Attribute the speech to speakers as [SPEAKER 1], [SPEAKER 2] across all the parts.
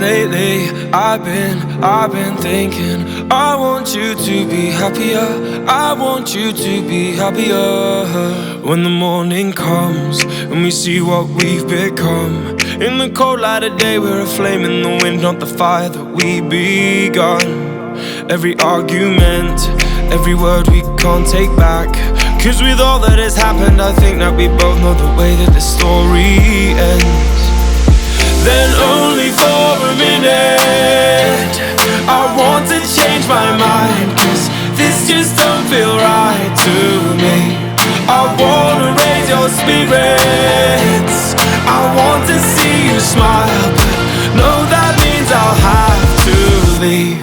[SPEAKER 1] Lately, I've been thinking I want you to be happier. I want you to be happier. When the morning comes and we see what we've become, in the cold light of day we're a flame in the wind, not the fire that we begun. Every argument, every word we can't take back, 'cause with all that has happened I think that we both know the way that the story ends. Then only for a minute I want to change my mind, 'cause this just don't feel right to me. I wanna raise your spirits, I want to see you smile, but no, that means I'll have to leave.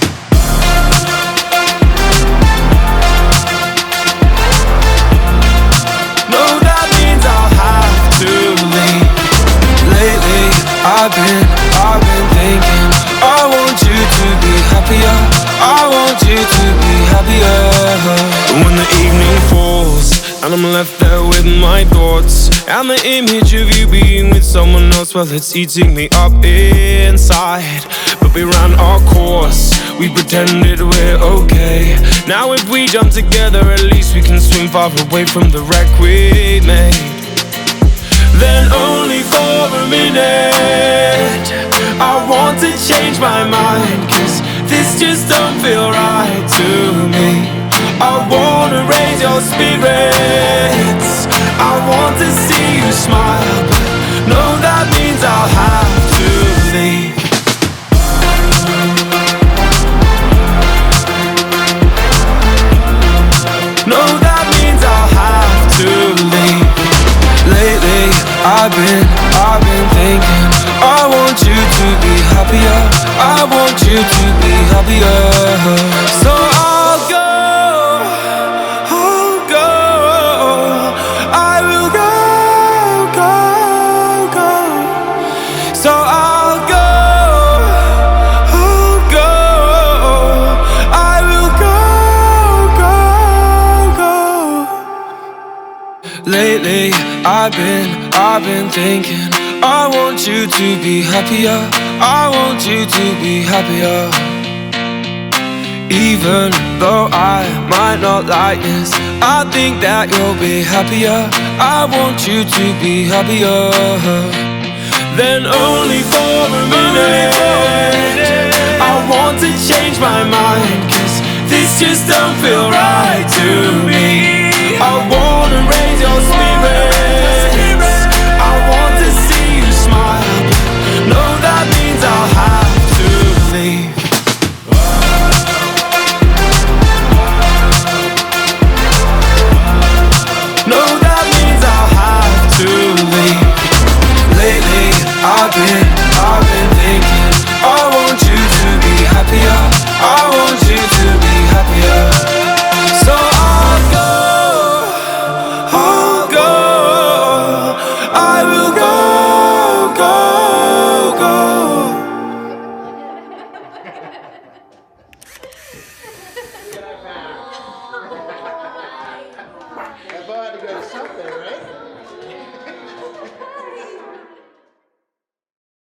[SPEAKER 1] No, that means I'll have to leave. Lately, I've been thinking I want you to be happier. I want you to be happier. When the evening falls and I'm left there with my thoughts, and the image of you being with someone else, well, it's eating me up inside. But we ran our course, we pretended we're okay. Now if we jump together, at least we can swim far away from the wreck we made. Then only for a minute I want to change my mind, 'cause this just don't feel right to me. I wanna raise your spirits, I want to see you smile, but no, that means I'll have to leave. No, that means I'll have to leave. Lately, I've been thinking I want you to be happier. I want you to be happier. So I'll go, I will go. So I'll go, I will go. Lately, I've been thinking I want you to be happier. I want you to be happier. Even though I might not like this, I think that you'll be happier. I want you to be happier. Then only for a minute I want to change my mind, 'cause this just don't feel right to me.